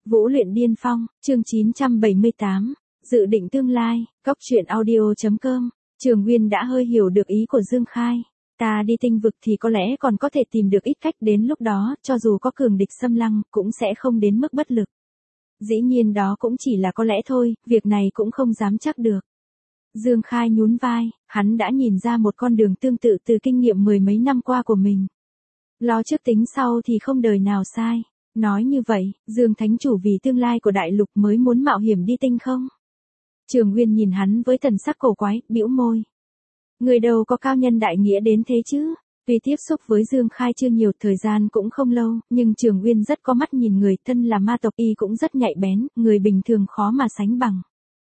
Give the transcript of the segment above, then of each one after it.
Vũ luyện điên phong, chương 978, dự định tương lai, Cóc truyện audio.com. Trường Nguyên đã hơi hiểu được ý của Dương Khai. Ta đi tinh vực thì có lẽ còn có thể tìm được ít cách, đến lúc đó, cho dù có cường địch xâm lăng, cũng sẽ không đến mức bất lực. Dĩ nhiên đó cũng chỉ là có lẽ thôi, việc này cũng không dám chắc được. Dương Khai nhún vai, hắn đã nhìn ra một con đường tương tự từ kinh nghiệm mười mấy năm qua của mình. Lo trước tính sau thì không đời nào sai. Nói như vậy, Dương Thánh Chủ vì tương lai của đại lục mới muốn mạo hiểm đi tinh không? Trường Nguyên nhìn hắn với thần sắc cổ quái, bĩu môi. Người đâu có cao nhân đại nghĩa đến thế chứ? Tuy tiếp xúc với Dương Khai chưa nhiều, thời gian cũng không lâu, nhưng Trường Nguyên rất có mắt nhìn người, thân là ma tộc y cũng rất nhạy bén, người bình thường khó mà sánh bằng.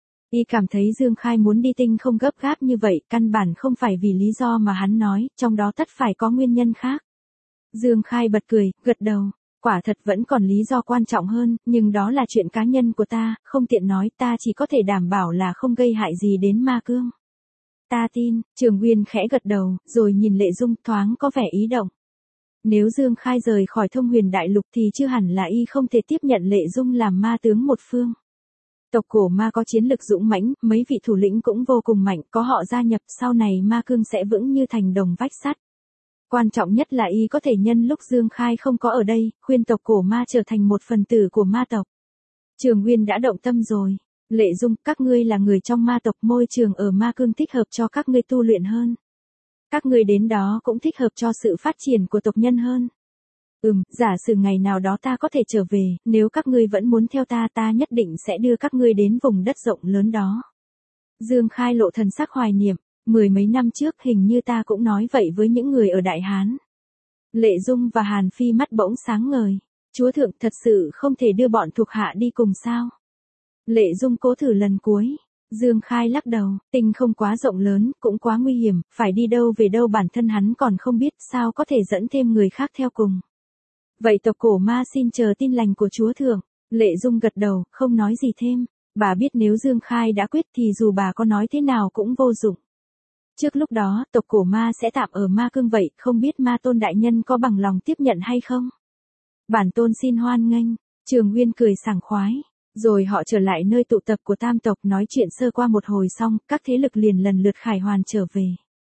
Y cảm thấy Dương Khai muốn đi tinh không gấp gáp như vậy, căn bản không phải vì lý do mà hắn nói, trong đó tất phải có nguyên nhân khác. Dương Khai bật cười, gật đầu. Quả thật vẫn còn lý do quan trọng hơn, nhưng đó là chuyện cá nhân của ta, không tiện nói, ta chỉ có thể đảm bảo là không gây hại gì đến ma cương. Ta tin, Trường Nguyên khẽ gật đầu, rồi nhìn Lệ Dung thoáng có vẻ ý động. Nếu Dương Khai rời khỏi Thông Huyền Đại Lục thì chưa hẳn là y không thể tiếp nhận Lệ Dung làm ma tướng một phương. Tộc cổ ma có chiến lực dũng mãnh, mấy vị thủ lĩnh cũng vô cùng mạnh, có họ gia nhập sau này ma cương sẽ vững như thành đồng vách sắt. Quan trọng nhất là y có thể nhân lúc Dương Khai không có ở đây, khuyên tộc cổ ma trở thành một phần tử của ma tộc. Trường Nguyên đã động tâm rồi. Lệ Dung, các ngươi là người trong ma tộc, môi trường ở ma cương thích hợp cho các ngươi tu luyện hơn. Các ngươi đến đó cũng thích hợp cho sự phát triển của tộc nhân hơn. Giả sử ngày nào đó ta có thể trở về, nếu các ngươi vẫn muốn theo ta, ta nhất định sẽ đưa các ngươi đến vùng đất rộng lớn đó. Dương Khai lộ thần sắc hoài niệm. Mười mấy năm trước hình như ta cũng nói vậy với những người ở Đại Hán. Lệ Dung và Hàn Phi mắt bỗng sáng ngời. Chúa thượng thật sự không thể đưa bọn thuộc hạ đi cùng sao? Lệ Dung cố thử lần cuối. Dương Khai lắc đầu, tinh không quá rộng lớn, cũng quá nguy hiểm, phải đi đâu về đâu bản thân hắn còn không biết, sao có thể dẫn thêm người khác theo cùng. Vậy tộc cổ ma xin chờ tin lành của chúa thượng. Lệ Dung gật đầu, không nói gì thêm. Bà biết nếu Dương Khai đã quyết thì dù bà có nói thế nào cũng vô dụng. Trước lúc đó, tộc cổ ma sẽ tạm ở ma cương vậy, không biết ma tôn đại nhân có bằng lòng tiếp nhận hay không? Bản tôn xin hoan nghênh. Trường Nguyên cười sảng khoái. Rồi họ trở lại nơi tụ tập của tam tộc, nói chuyện sơ qua một hồi xong, các thế lực liền lần lượt khải hoàn trở về.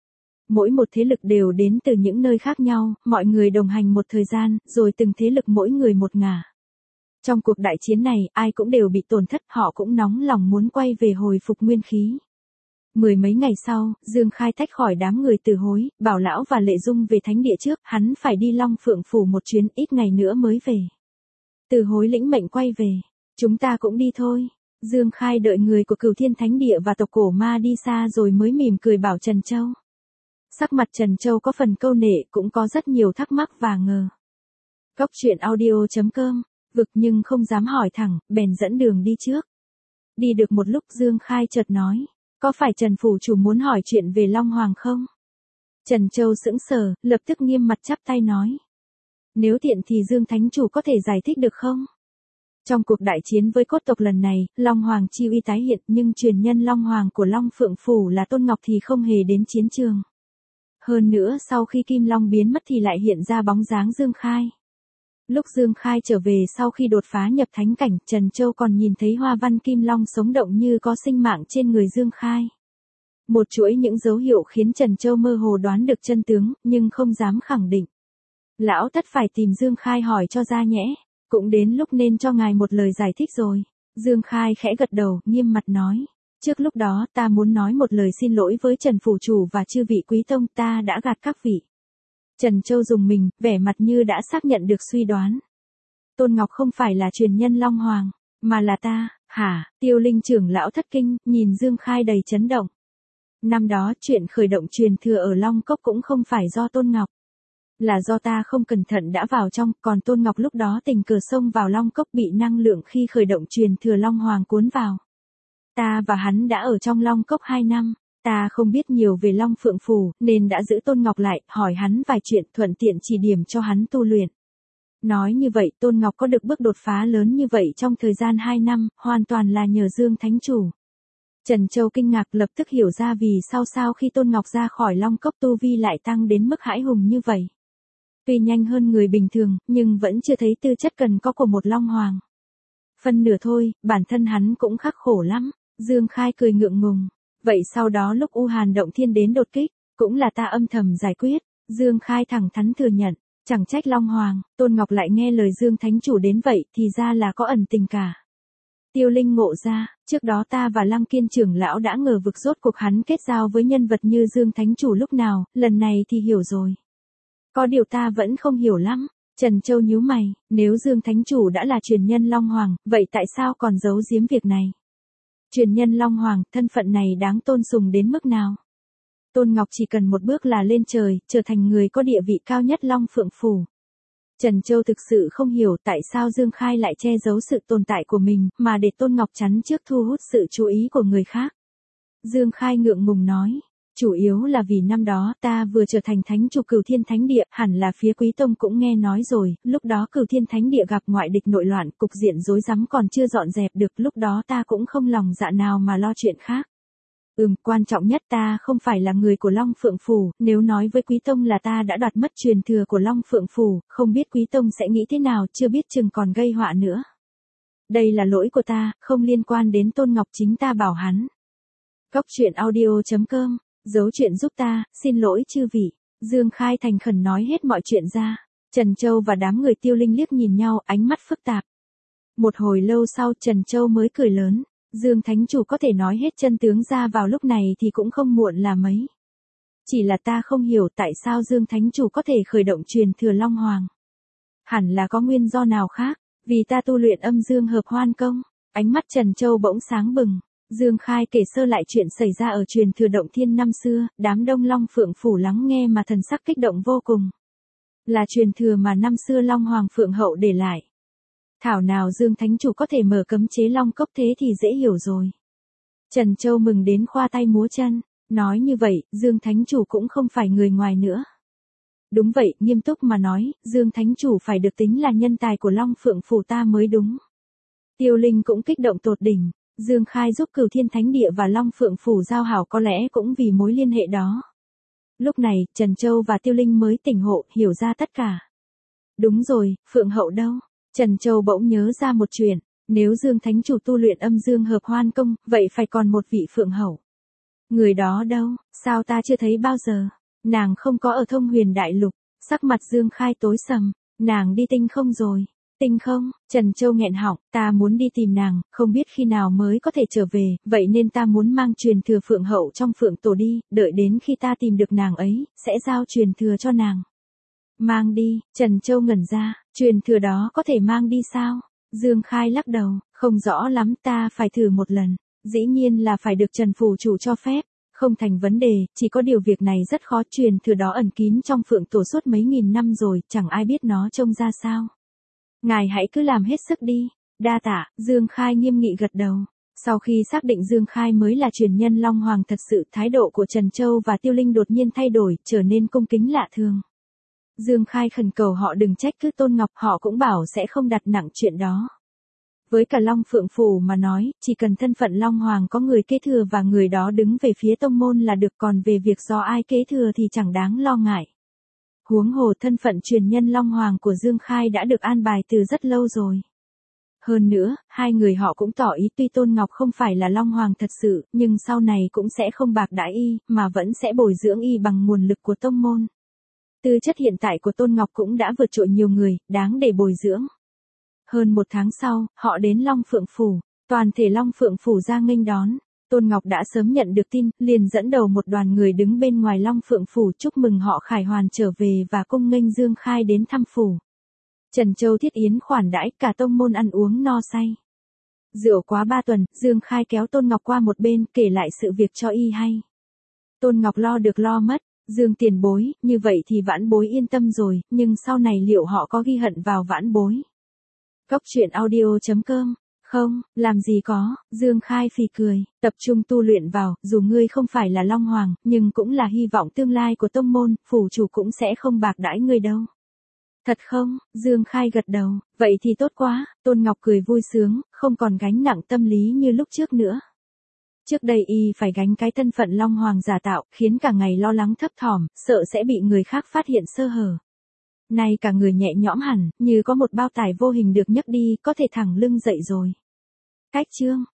Mỗi một thế lực đều đến từ những nơi khác nhau, mọi người đồng hành một thời gian, rồi từng thế lực mỗi người một ngả. Trong cuộc đại chiến này, ai cũng đều bị tổn thất, họ cũng nóng lòng muốn quay về hồi phục nguyên khí. Mười mấy ngày sau, Dương Khai tách khỏi đám người Từ Hối, bảo lão và Lệ Dung về thánh địa trước, hắn phải đi Long Phượng Phủ một chuyến, ít ngày nữa mới về. Từ Hối lĩnh mệnh quay về. Chúng ta cũng đi thôi. Dương Khai đợi người của Cửu Thiên Thánh Địa và tộc cổ ma đi xa rồi mới mỉm cười bảo Trần Châu. Sắc mặt Trần Châu có phần câu nệ, cũng có rất nhiều thắc mắc và ngờ. Cóc truyện audio.com, vực nhưng không dám hỏi thẳng, bèn dẫn đường đi trước. Đi được một lúc Dương Khai chợt nói. Có phải Trần Phủ Chủ muốn hỏi chuyện về Long Hoàng không? Trần Châu sững sờ, lập tức nghiêm mặt chắp tay nói. Nếu tiện thì Dương Thánh Chủ có thể giải thích được không? Trong cuộc đại chiến với cốt tộc lần này, Long Hoàng chi uy tái hiện, nhưng truyền nhân Long Hoàng của Long Phượng Phủ là Tôn Ngọc thì không hề đến chiến trường. Hơn nữa sau khi Kim Long biến mất thì lại hiện ra bóng dáng Dương Khai. Lúc Dương Khai trở về sau khi đột phá nhập thánh cảnh, Trần Châu còn nhìn thấy hoa văn Kim Long sống động như có sinh mạng trên người Dương Khai. Một chuỗi những dấu hiệu khiến Trần Châu mơ hồ đoán được chân tướng, nhưng không dám khẳng định. Lão tất phải tìm Dương Khai hỏi cho ra nhẽ. Cũng đến lúc nên cho ngài một lời giải thích rồi. Dương Khai khẽ gật đầu, nghiêm mặt nói. Trước lúc đó ta muốn nói một lời xin lỗi với Trần Phủ Chủ và chư vị quý tông, ta đã gạt các vị. Trần Châu dùng mình, vẻ mặt như đã xác nhận được suy đoán. Tôn Ngọc không phải là truyền nhân Long Hoàng, mà là ta, hả? Tiêu Linh trưởng lão thất kinh, nhìn Dương Khai đầy chấn động. Năm đó chuyện khởi động truyền thừa ở Long Cốc cũng không phải do Tôn Ngọc. Là do ta không cẩn thận đã vào trong, còn Tôn Ngọc lúc đó tình cờ xông vào Long Cốc bị năng lượng khi khởi động truyền thừa Long Hoàng cuốn vào. Ta và hắn đã ở trong Long Cốc 2 năm. Ta không biết nhiều về Long Phượng Phủ, nên đã giữ Tôn Ngọc lại, hỏi hắn vài chuyện, thuận tiện chỉ điểm cho hắn tu luyện. Nói như vậy, Tôn Ngọc có được bước đột phá lớn như vậy trong thời gian 2 năm, hoàn toàn là nhờ Dương Thánh Chủ. Trần Châu kinh ngạc, lập tức hiểu ra vì sao khi Tôn Ngọc ra khỏi Long Cốc tu vi lại tăng đến mức hãi hùng như vậy. Tuy nhanh hơn người bình thường, nhưng vẫn chưa thấy tư chất cần có của một Long Hoàng. Phân nửa thôi, bản thân hắn cũng khắc khổ lắm. Dương Khai cười ngượng ngùng. Vậy sau đó lúc U Hàn Động Thiên đến đột kích, cũng là ta âm thầm giải quyết. Dương Khai thẳng thắn thừa nhận, chẳng trách Long Hoàng, Tôn Ngọc lại nghe lời Dương Thánh Chủ đến vậy thì ra là có ẩn tình cả. Tiêu Linh ngộ ra, trước đó ta và Lăng Kiên trưởng lão đã ngờ vực rốt cuộc hắn kết giao với nhân vật như Dương Thánh Chủ lúc nào, lần này thì hiểu rồi. Có điều ta vẫn không hiểu lắm. Trần Châu nhíu mày, nếu Dương Thánh Chủ đã là truyền nhân Long Hoàng, vậy tại sao còn giấu giếm việc này? Truyền nhân Long Hoàng, thân phận này đáng tôn sùng đến mức nào? Tôn Ngọc chỉ cần một bước là lên trời, trở thành người có địa vị cao nhất Long Phượng Phủ. Trần Châu thực sự không hiểu tại sao Dương Khai lại che giấu sự tồn tại của mình, mà để Tôn Ngọc chắn trước thu hút sự chú ý của người khác. Dương Khai ngượng ngùng nói, chủ yếu là vì năm đó ta vừa trở thành thánh chủ Cửu Thiên Thánh Địa, hẳn là phía Quý Tông cũng nghe nói rồi, lúc đó Cửu Thiên Thánh Địa gặp ngoại địch nội loạn, cục diện rối rắm còn chưa dọn dẹp được, lúc đó ta cũng không lòng dạ nào mà lo chuyện khác. Quan trọng nhất ta không phải là người của Long Phượng Phủ, nếu nói với Quý Tông là ta đã đoạt mất truyền thừa của Long Phượng Phủ, không biết Quý Tông sẽ nghĩ thế nào, chưa biết chừng còn gây họa nữa. Đây là lỗi của ta, không liên quan đến Tôn Ngọc, chính ta bảo hắn. Góc truyện audio.com, giấu chuyện giúp ta, xin lỗi chư vị. Dương Khai thành khẩn nói hết mọi chuyện ra. Trần Châu và đám người Tiêu Linh liếc nhìn nhau, ánh mắt phức tạp. Một hồi lâu sau Trần Châu mới cười lớn. Dương Thánh Chủ có thể nói hết chân tướng ra vào lúc này thì cũng không muộn là mấy. Chỉ là ta không hiểu tại sao Dương Thánh Chủ có thể khởi động truyền thừa Long Hoàng. Hẳn là có nguyên do nào khác, vì ta tu luyện âm dương hợp hoan công. Ánh mắt Trần Châu bỗng sáng bừng. Dương Khai kể sơ lại chuyện xảy ra ở truyền thừa Động Thiên năm xưa, đám đông Long Phượng Phủ lắng nghe mà thần sắc kích động vô cùng. Là truyền thừa mà năm xưa Long Hoàng Phượng Hậu để lại. Thảo nào Dương Thánh Chủ có thể mở cấm chế Long Cốc, thế thì dễ hiểu rồi. Trần Châu mừng đến khoa tay múa chân, nói như vậy, Dương Thánh Chủ cũng không phải người ngoài nữa. Đúng vậy, nghiêm túc mà nói, Dương Thánh Chủ phải được tính là nhân tài của Long Phượng Phủ ta mới đúng. Tiêu Linh cũng kích động tột đỉnh, Dương Khai giúp Cửu Thiên Thánh Địa và Long Phượng Phủ giao hảo có lẽ cũng vì mối liên hệ đó. Lúc này, Trần Châu và Tiêu Linh mới tỉnh ngộ, hiểu ra tất cả. Đúng rồi, Phượng Hậu đâu? Trần Châu bỗng nhớ ra một chuyện, nếu Dương Thánh Chủ tu luyện âm dương hợp hoan công, vậy phải còn một vị Phượng Hậu. Người đó đâu, sao ta chưa thấy bao giờ? Nàng không có ở Thông Huyền Đại Lục. Sắc mặt Dương Khai tối sầm, nàng đi Tinh Không rồi. Tinh Không? Trần Châu nghẹn họng, ta muốn đi tìm nàng, không biết khi nào mới có thể trở về, vậy nên ta muốn mang truyền thừa Phượng Hậu trong Phượng Tổ đi, đợi đến khi ta tìm được nàng ấy, sẽ giao truyền thừa cho nàng. Mang đi, Trần Châu ngẩn ra, truyền thừa đó có thể mang đi sao? Dương Khai lắc đầu, không rõ lắm, ta phải thử một lần. Dĩ nhiên là phải được Trần Phủ Chủ cho phép. Không thành vấn đề, chỉ có điều việc này rất khó, truyền thừa đó ẩn kín trong Phượng Tổ suốt mấy nghìn năm rồi, chẳng ai biết nó trông ra sao. Ngài hãy cứ làm hết sức đi. Đa tạ, Dương Khai nghiêm nghị gật đầu. Sau khi xác định Dương Khai mới là truyền nhân Long Hoàng thật sự, thái độ của Trần Châu và Tiêu Linh đột nhiên thay đổi, trở nên cung kính lạ thường. Dương Khai khẩn cầu họ đừng trách cứ Tôn Ngọc, họ cũng bảo sẽ không đặt nặng chuyện đó. Với cả Long Phượng Phủ mà nói, chỉ cần thân phận Long Hoàng có người kế thừa và người đó đứng về phía tông môn là được, còn về việc do ai kế thừa thì chẳng đáng lo ngại. Huống hồ thân phận truyền nhân Long Hoàng của Dương Khai đã được an bài từ rất lâu rồi. Hơn nữa, hai người họ cũng tỏ ý tuy Tôn Ngọc không phải là Long Hoàng thật sự, nhưng sau này cũng sẽ không bạc đãi y, mà vẫn sẽ bồi dưỡng y bằng nguồn lực của tông môn. Tư chất hiện tại của Tôn Ngọc cũng đã vượt trội nhiều người, đáng để bồi dưỡng. Hơn một tháng sau, họ đến Long Phượng Phủ, toàn thể Long Phượng Phủ ra nghênh đón. Tôn Ngọc đã sớm nhận được tin, liền dẫn đầu một đoàn người đứng bên ngoài Long Phượng Phủ chúc mừng họ khải hoàn trở về và cung nghênh Dương Khai đến thăm phủ. Trần Châu thiết yến khoản đãi, cả tông môn ăn uống no say. Rượu quá 3 tuần, Dương Khai kéo Tôn Ngọc qua một bên, kể lại sự việc cho y hay. Tôn Ngọc lo được lo mất, Dương tiền bối, như vậy thì vãn bối yên tâm rồi, nhưng sau này liệu họ có ghi hận vào vãn bối? Góc truyện audio.com. Không, làm gì có, Dương Khai phì cười, tập trung tu luyện vào, dù ngươi không phải là Long Hoàng, nhưng cũng là hy vọng tương lai của tông môn, phủ chủ cũng sẽ không bạc đãi ngươi đâu. Thật không? Dương Khai gật đầu, vậy thì tốt quá. Tôn Ngọc cười vui sướng, không còn gánh nặng tâm lý như lúc trước nữa. Trước đây y phải gánh cái thân phận Long Hoàng giả tạo, khiến cả ngày lo lắng thấp thỏm, sợ sẽ bị người khác phát hiện sơ hở. Nay cả người nhẹ nhõm hẳn, như có một bao tải vô hình được nhấc đi, có thể thẳng lưng dậy rồi. Cách chương